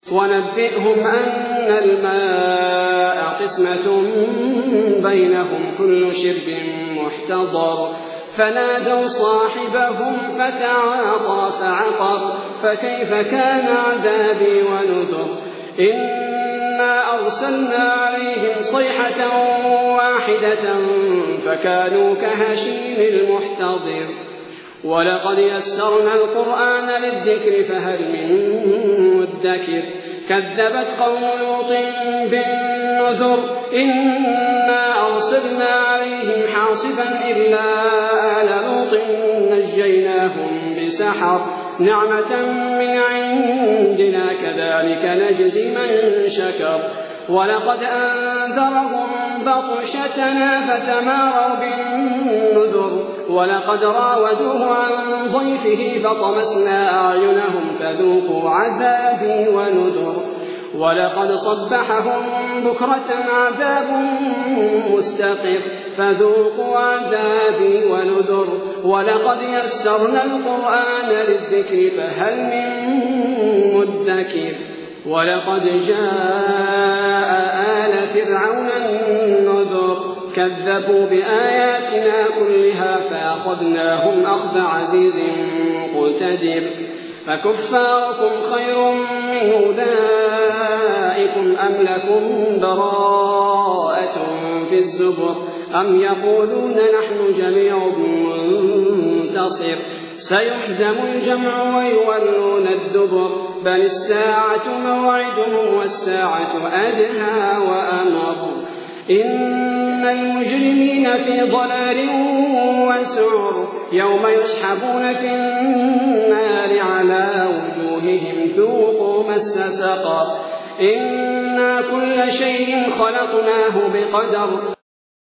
ونبئهم أن الماء قسمة بينهم كل شرب محتضر فنادوا صاحبهم فتعاطى فعقر فكيف كان عذابي ونذر إنا أرسلنا عليهم صيحة واحدة فكانوا كهشيم المحتضر ولقد يسرنا القرآن للذكر فهل من مدكر كذبت قوم لوط بالنذر إنا أرسلنا عليهم حاصبا إلا آل لوط نجيناهم بسحر نعمة من عندنا كذلك نجزي من شكر ولقد أنذرهم بطشتنا فتماروا بالنذر ولقد راودوه عن ضيفه فطمسنا أعينهم فذوقوا عذابي ونذر ولقد صبحهم بكرة عذاب مستقر فذوقوا عذابي ونذر ولقد يسرنا القرآن للذكر فهل من مدكر ولقد جاء آل فرعون النذر كذبوا بآياتنا كلها فأخذناهم أخذ عزيز مقتدر فكفاركم خير من أولئكم أم لكم براءة في الزبر أم يقولون نحن جميع منتصر سيحزم الجمع ويولون الدبر بل الساعة موعدهم والساعة أدهى وأمر إن المجرمين في ضلال وسعر يوم يسحبون في النار على وجوههم ذوقوا مس سقر إنا كل شيء خلقناه بقدر